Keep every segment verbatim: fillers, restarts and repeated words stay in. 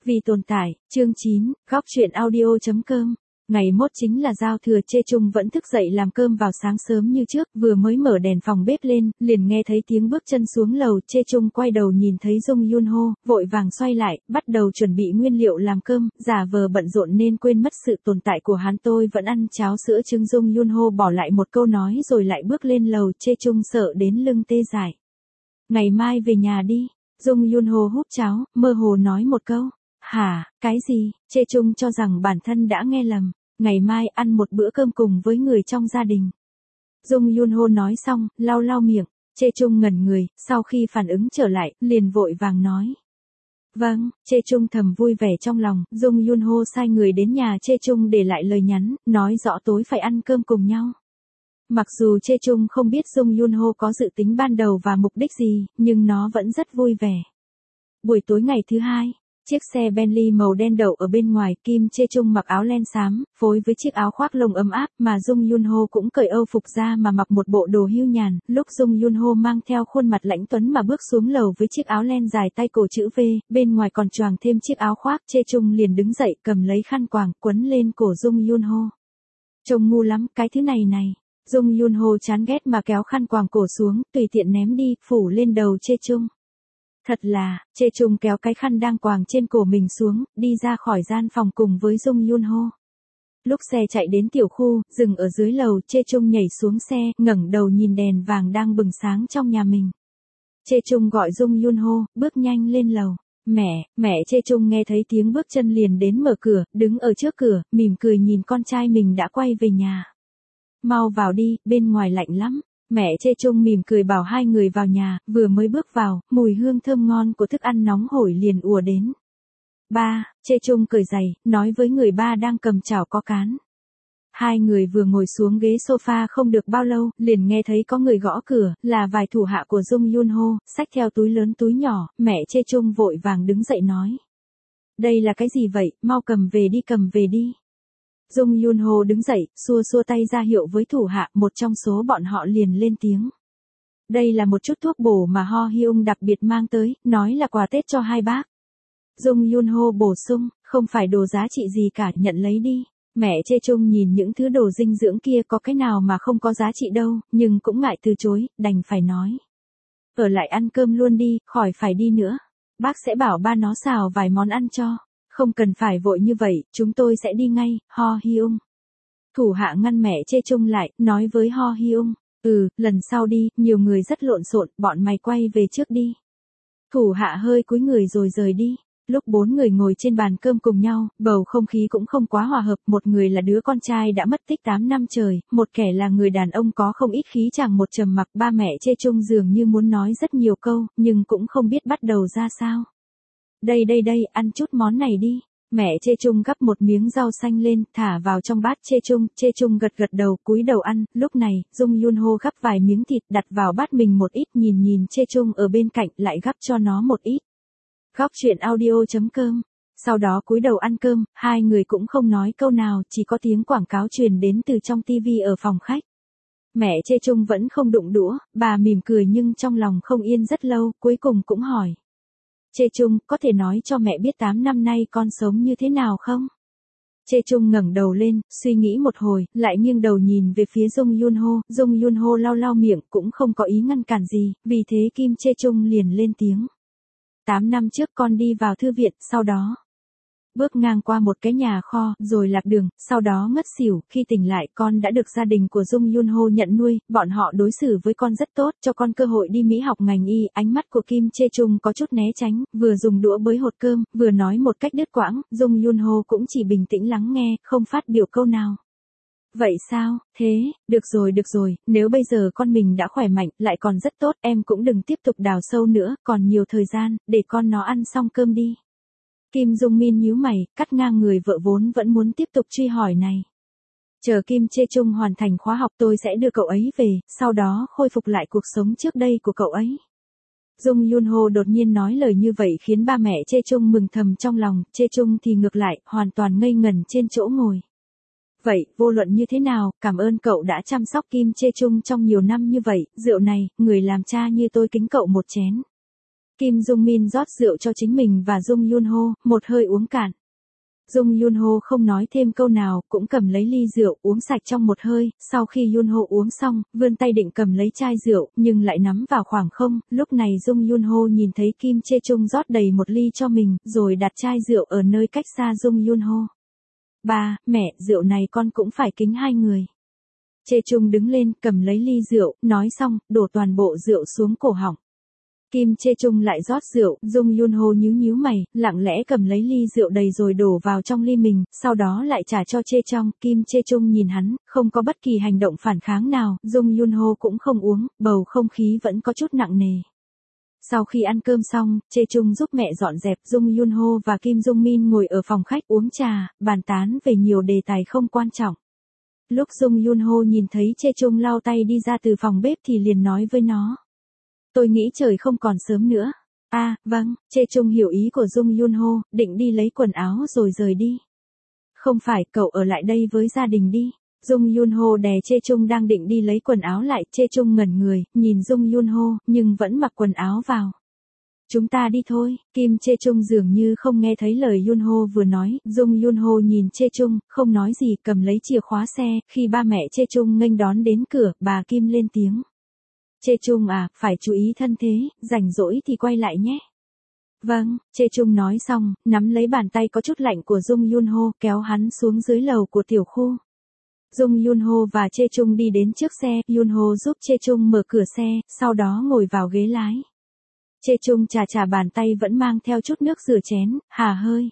Vì tồn tại, chương chín, góc truyện audio.com. Ngày mốt chính là giao thừa, Chê Chung vẫn thức dậy làm cơm vào sáng sớm như trước, vừa mới mở đèn phòng bếp lên, liền nghe thấy tiếng bước chân xuống lầu. Chê Chung quay đầu nhìn thấy Jung Yun Ho, vội vàng xoay lại, bắt đầu chuẩn bị nguyên liệu làm cơm, giả vờ bận rộn nên quên mất sự tồn tại của hắn. Tôi vẫn ăn cháo sữa trứng. Jung Yun Ho bỏ lại một câu nói rồi lại bước lên lầu. Chê Chung sợ đến lưng tê dại. Ngày mai về nhà đi. Jung Yun Ho húp cháo, mơ hồ nói một câu. Hả, cái gì? Chê Chung cho rằng bản thân đã nghe lầm. Ngày mai ăn một bữa cơm cùng với người trong gia đình. Jung Yun Ho nói xong, lau lau miệng. Chê Chung ngẩn người, sau khi phản ứng trở lại, liền vội vàng nói. Vâng, Chê Chung thầm vui vẻ trong lòng. Jung Yun Ho sai người đến nhà Chê Chung để lại lời nhắn, nói rõ tối phải ăn cơm cùng nhau. Mặc dù Chê Chung không biết Jung Yun Ho có dự tính ban đầu và mục đích gì, nhưng nó vẫn rất vui vẻ. Buổi tối ngày thứ hai, chiếc xe Bentley màu đen đậu ở bên ngoài. Kim Chê Chung mặc áo len xám, phối với chiếc áo khoác lông ấm áp, mà Jung Yun Ho cũng cởi âu phục ra mà mặc một bộ đồ hưu nhàn. Lúc Jung Yun Ho mang theo khuôn mặt lãnh tuấn mà bước xuống lầu với chiếc áo len dài tay cổ chữ V, bên ngoài còn choàng thêm chiếc áo khoác, Chê Chung liền đứng dậy cầm lấy khăn quàng quấn lên cổ Jung Yun Ho. Trông ngu lắm, cái thứ này này. Jung Yun Ho chán ghét mà kéo khăn quàng cổ xuống, tùy tiện ném đi, phủ lên đầu Chê Chung. Thật là, Chê Chung kéo cái khăn đang quàng trên cổ mình xuống, đi ra khỏi gian phòng cùng với Jung Yun Ho. Lúc xe chạy đến tiểu khu, dừng ở dưới lầu, Chê Chung nhảy xuống xe, ngẩng đầu nhìn đèn vàng đang bừng sáng trong nhà mình. Chê Chung gọi Jung Yun Ho, bước nhanh lên lầu. Mẹ, mẹ Chê Chung nghe thấy tiếng bước chân liền đến mở cửa, đứng ở trước cửa, mỉm cười nhìn con trai mình đã quay về nhà. Mau vào đi, bên ngoài lạnh lắm. Mẹ Chê Chung mỉm cười bảo hai người vào nhà, vừa mới bước vào, mùi hương thơm ngon của thức ăn nóng hổi liền ùa đến. Ba, Chê Chung cởi giày, nói với người ba đang cầm chảo có cán. Hai người vừa ngồi xuống ghế sofa không được bao lâu, liền nghe thấy có người gõ cửa, là vài thủ hạ của Jung Yun Ho, xách theo túi lớn túi nhỏ. Mẹ Chê Chung vội vàng đứng dậy nói. Đây là cái gì vậy, mau cầm về đi cầm về đi. Jung Yun Ho đứng dậy, xua xua tay ra hiệu với thủ hạ, một trong số bọn họ liền lên tiếng. Đây là một chút thuốc bổ mà Ho Hyung đặc biệt mang tới, nói là quà Tết cho hai bác. Jung Yun Ho bổ sung, không phải đồ giá trị gì cả, nhận lấy đi. Mẹ Chê Chung nhìn những thứ đồ dinh dưỡng kia có cái nào mà không có giá trị đâu, nhưng cũng ngại từ chối, đành phải nói. Ở lại ăn cơm luôn đi, khỏi phải đi nữa. Bác sẽ bảo ba nó xào vài món ăn cho. Không cần phải vội như vậy, chúng tôi sẽ đi ngay, Ho Hyung. Thủ hạ ngăn mẹ Chê Chung lại, nói với Ho Hyung, ừ, lần sau đi, nhiều người rất lộn xộn, bọn mày quay về trước đi. Thủ hạ hơi cúi người rồi rời đi. Lúc bốn người ngồi trên bàn cơm cùng nhau, bầu không khí cũng không quá hòa hợp. Một người là đứa con trai đã mất tích tám năm trời, một kẻ là người đàn ông có không ít khí chàng một trầm mặc. Ba mẹ Chê Chung dường như muốn nói rất nhiều câu, nhưng cũng không biết bắt đầu ra sao. Đây đây đây, ăn chút món này đi. Mẹ Chê Chung gắp một miếng rau xanh lên, thả vào trong bát Chê Chung. Chê Chung gật gật đầu, cúi đầu ăn. Lúc này, Jung Yun Ho gắp vài miếng thịt, đặt vào bát mình một ít, nhìn nhìn Chê Chung ở bên cạnh, lại gắp cho nó một ít. Góc truyện audio.com. Sau đó cúi đầu ăn cơm, hai người cũng không nói câu nào, chỉ có tiếng quảng cáo truyền đến từ trong tivi ở phòng khách. Mẹ Chê Chung vẫn không đụng đũa, bà mỉm cười nhưng trong lòng không yên rất lâu, cuối cùng cũng hỏi. Chê Chung, có thể nói cho mẹ biết tám năm nay con sống như thế nào không? Chê Chung ngẩng đầu lên, suy nghĩ một hồi, lại nghiêng đầu nhìn về phía Jung Yun Ho. Jung Yun Ho lau lau miệng, cũng không có ý ngăn cản gì, vì thế Kim Chê Chung liền lên tiếng. Tám năm trước con đi vào thư viện, sau đó bước ngang qua một cái nhà kho, rồi lạc đường, sau đó ngất xỉu. Khi tỉnh lại, con đã được gia đình của Jung Yun Ho nhận nuôi, bọn họ đối xử với con rất tốt, cho con cơ hội đi Mỹ học ngành y. Ánh mắt của Kim Chê Chung có chút né tránh, vừa dùng đũa bới hột cơm, vừa nói một cách đứt quãng. Jung Yun Ho cũng chỉ bình tĩnh lắng nghe, không phát biểu câu nào. Vậy sao, thế, được rồi được rồi, nếu bây giờ con mình đã khỏe mạnh, lại còn rất tốt, em cũng đừng tiếp tục đào sâu nữa, còn nhiều thời gian, để con nó ăn xong cơm đi. Kim Jung Min nhíu mày, cắt ngang người vợ vốn vẫn muốn tiếp tục truy hỏi này. Chờ Kim Chê Chung hoàn thành khóa học tôi sẽ đưa cậu ấy về, sau đó khôi phục lại cuộc sống trước đây của cậu ấy. Jung Yun Ho đột nhiên nói lời như vậy khiến ba mẹ Chê Chung mừng thầm trong lòng, Chê Chung thì ngược lại, hoàn toàn ngây ngẩn trên chỗ ngồi. Vậy, vô luận như thế nào, cảm ơn cậu đã chăm sóc Kim Chê Chung trong nhiều năm như vậy, rượu này, người làm cha như tôi kính cậu một chén. Kim Dung Min rót rượu cho chính mình và Dung Yun Ho, một hơi uống cạn. Dung Yun Ho không nói thêm câu nào, cũng cầm lấy ly rượu, uống sạch trong một hơi, sau khi Yun Ho uống xong, vươn tay định cầm lấy chai rượu, nhưng lại nắm vào khoảng không, lúc này Dung Yun Ho nhìn thấy Kim Chê Chung rót đầy một ly cho mình, rồi đặt chai rượu ở nơi cách xa Dung Yun Ho. Ba, mẹ, rượu này con cũng phải kính hai người. Chê Chung đứng lên, cầm lấy ly rượu, nói xong, đổ toàn bộ rượu xuống cổ họng. Kim Chê Chung lại rót rượu, Dung Yun Ho nhíu nhíu mày, lặng lẽ cầm lấy ly rượu đầy rồi đổ vào trong ly mình, sau đó lại trả cho Chê Chung. Kim Chê Chung nhìn hắn, không có bất kỳ hành động phản kháng nào, Dung Yun Ho cũng không uống, bầu không khí vẫn có chút nặng nề. Sau khi ăn cơm xong, Chê Chung giúp mẹ dọn dẹp, Dung Yun Ho và Kim Dung Min ngồi ở phòng khách uống trà, bàn tán về nhiều đề tài không quan trọng. Lúc Dung Yun Ho nhìn thấy Chê Chung lau tay đi ra từ phòng bếp thì liền nói với nó. Tôi nghĩ trời không còn sớm nữa. À, vâng, Chê Chung hiểu ý của Dung Yun Ho, định đi lấy quần áo rồi rời đi. Không phải, cậu ở lại đây với gia đình đi. Dung Yun Ho đè Chê Chung đang định đi lấy quần áo lại, Chê Chung ngẩn người, nhìn Dung Yun Ho, nhưng vẫn mặc quần áo vào. Chúng ta đi thôi, Kim Chê Chung dường như không nghe thấy lời Yun Ho vừa nói, Dung Yun Ho nhìn Chê Chung, không nói gì, cầm lấy chìa khóa xe, khi ba mẹ Chê Chung nghênh đón đến cửa, bà Kim lên tiếng. Chê Chung à, phải chú ý thân thế, rảnh rỗi thì quay lại nhé. Vâng, Chê Chung nói xong, nắm lấy bàn tay có chút lạnh của Dung Yun Ho, kéo hắn xuống dưới lầu của tiểu khu. Dung Yun Ho và Chê Chung đi đến trước xe, Yun Ho giúp Chê Chung mở cửa xe, sau đó ngồi vào ghế lái. Chê Chung chà chà bàn tay vẫn mang theo chút nước rửa chén, hà hơi.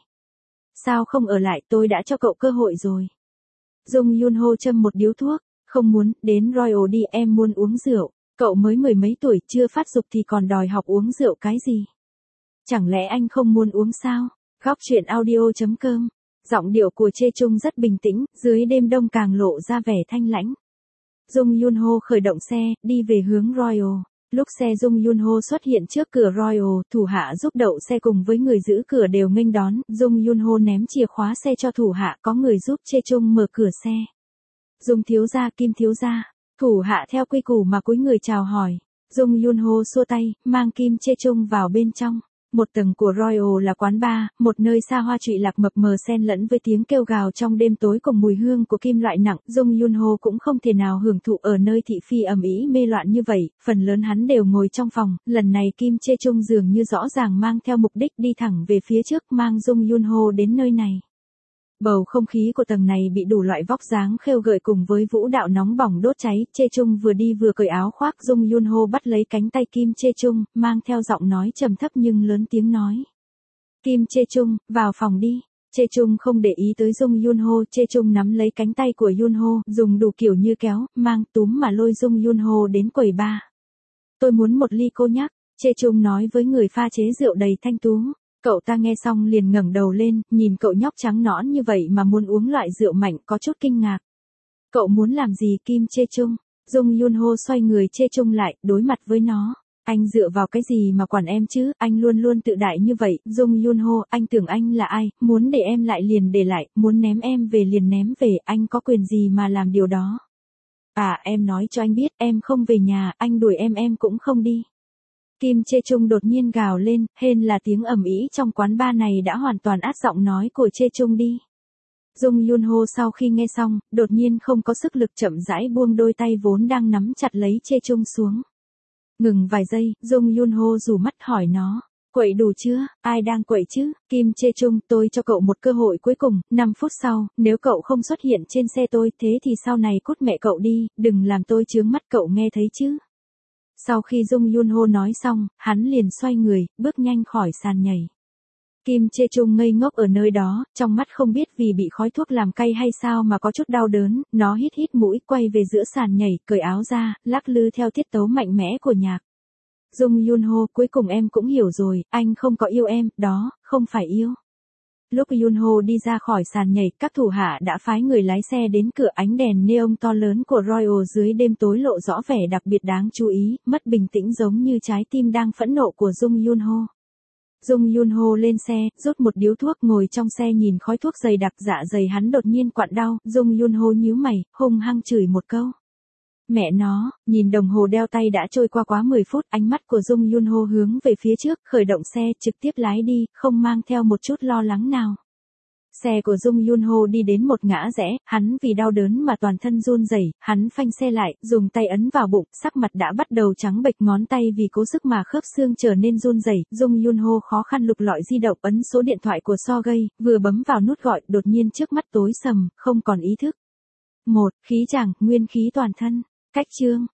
Sao không ở lại, tôi đã cho cậu cơ hội rồi. Dung Yun Ho châm một điếu thuốc, không muốn, đến Royal đi, em muốn uống rượu. Cậu mới mười mấy tuổi, chưa phát dục thì còn đòi học uống rượu cái gì? Chẳng lẽ anh không muốn uống sao? Góc chuyện audio chấm com. Giọng điệu của Chê Chung rất bình tĩnh, dưới đêm đông càng lộ ra vẻ thanh lãnh. Dung Yun Ho khởi động xe, đi về hướng Royal. Lúc xe Dung Yun Ho xuất hiện trước cửa Royal, thủ hạ giúp đậu xe cùng với người giữ cửa đều nghênh đón, Dung Yun Ho ném chìa khóa xe cho thủ hạ, có người giúp Chê Chung mở cửa xe. Dung thiếu gia, Kim thiếu gia. Thủ hạ theo quy củ mà cúi người chào hỏi. Dung Yun Ho xua tay, mang Kim Chê Chung vào bên trong. Một tầng của Royal là quán bar, một nơi xa hoa trụy lạc mập mờ xen lẫn với tiếng kêu gào trong đêm tối cùng mùi hương của kim loại nặng. Dung Yun Ho cũng không thể nào hưởng thụ ở nơi thị phi ầm ĩ mê loạn như vậy, phần lớn hắn đều ngồi trong phòng. Lần này Kim Chê Chung dường như rõ ràng mang theo mục đích đi thẳng về phía trước, mang Dung Yun Ho đến nơi này. Bầu không khí của tầng này bị đủ loại vóc dáng khêu gợi cùng với vũ đạo nóng bỏng đốt cháy. Chê Chung vừa đi vừa cởi áo khoác, Dung Yun Ho bắt lấy cánh tay Kim Chê Chung, mang theo giọng nói trầm thấp nhưng lớn tiếng nói. Kim Chê Chung, vào phòng đi. Chê Chung không để ý tới Dung Yun Ho, Chê Chung nắm lấy cánh tay của Yun Ho, dùng đủ kiểu như kéo, mang, túm mà lôi Dung Yun Ho đến quầy bar. Tôi muốn một ly cô nhắc, Chê Chung nói với người pha chế rượu đầy thanh tú. Cậu ta nghe xong liền ngẩng đầu lên, nhìn cậu nhóc trắng nõn như vậy mà muốn uống loại rượu mạnh, có chút kinh ngạc. Cậu muốn làm gì Kim Chê Chung? Dung Yun Ho xoay người Chê Chung lại, đối mặt với nó. Anh dựa vào cái gì mà quản em chứ, anh luôn luôn tự đại như vậy. Dung Yun Ho, anh tưởng anh là ai, muốn để em lại liền để lại, muốn ném em về liền ném về, anh có quyền gì mà làm điều đó? À, em nói cho anh biết, em không về nhà, anh đuổi em em cũng không đi. Kim Chê Chung đột nhiên gào lên, hên là tiếng ầm ĩ trong quán bar này đã hoàn toàn át giọng nói của Chê Chung đi. Dung Yun Ho sau khi nghe xong, đột nhiên không có sức lực, chậm rãi buông đôi tay vốn đang nắm chặt lấy Chê Chung xuống. Ngừng vài giây, Dung Yun Ho rủ mắt hỏi nó, quậy đủ chưa, ai đang quậy chứ? Kim Chê Chung, tôi cho cậu một cơ hội cuối cùng, năm phút sau, nếu cậu không xuất hiện trên xe tôi, thế thì sau này cút mẹ cậu đi, đừng làm tôi chướng mắt, cậu nghe thấy chứ? Sau khi Dung Yun Ho nói xong, hắn liền xoay người, bước nhanh khỏi sàn nhảy. Kim Chê Chung ngây ngốc ở nơi đó, trong mắt không biết vì bị khói thuốc làm cay hay sao mà có chút đau đớn, nó hít hít mũi, quay về giữa sàn nhảy, cởi áo ra, lắc lư theo tiết tấu mạnh mẽ của nhạc. Dung Yun Ho, cuối cùng em cũng hiểu rồi, anh không có yêu em, đó, không phải yêu. Lúc Yun Ho đi ra khỏi sàn nhảy, các thủ hạ đã phái người lái xe đến cửa, ánh đèn neon to lớn của Royal dưới đêm tối lộ rõ vẻ đặc biệt đáng chú ý, mất bình tĩnh giống như trái tim đang phẫn nộ của Dung Yun Ho. Dung Yun Ho lên xe, rút một điếu thuốc, ngồi trong xe nhìn khói thuốc dày đặc, dạ dày hắn đột nhiên quặn đau, Dung Yun Ho nhíu mày, hung hăng chửi một câu. Mẹ nó, nhìn đồng hồ đeo tay đã trôi qua quá mười phút, ánh mắt của Dung Yun Ho hướng về phía trước, khởi động xe, trực tiếp lái đi, không mang theo một chút lo lắng nào. Xe của Dung Yun Ho đi đến một ngã rẽ, hắn vì đau đớn mà toàn thân run rẩy, hắn phanh xe lại, dùng tay ấn vào bụng, sắc mặt đã bắt đầu trắng bệch, ngón tay vì cố sức mà khớp xương trở nên run rẩy. Dung Yun Ho khó khăn lục lọi di động, ấn số điện thoại của So Gay, vừa bấm vào nút gọi, đột nhiên trước mắt tối sầm, không còn ý thức. Một, khí chàng, nguyên khí toàn thân. Cách chương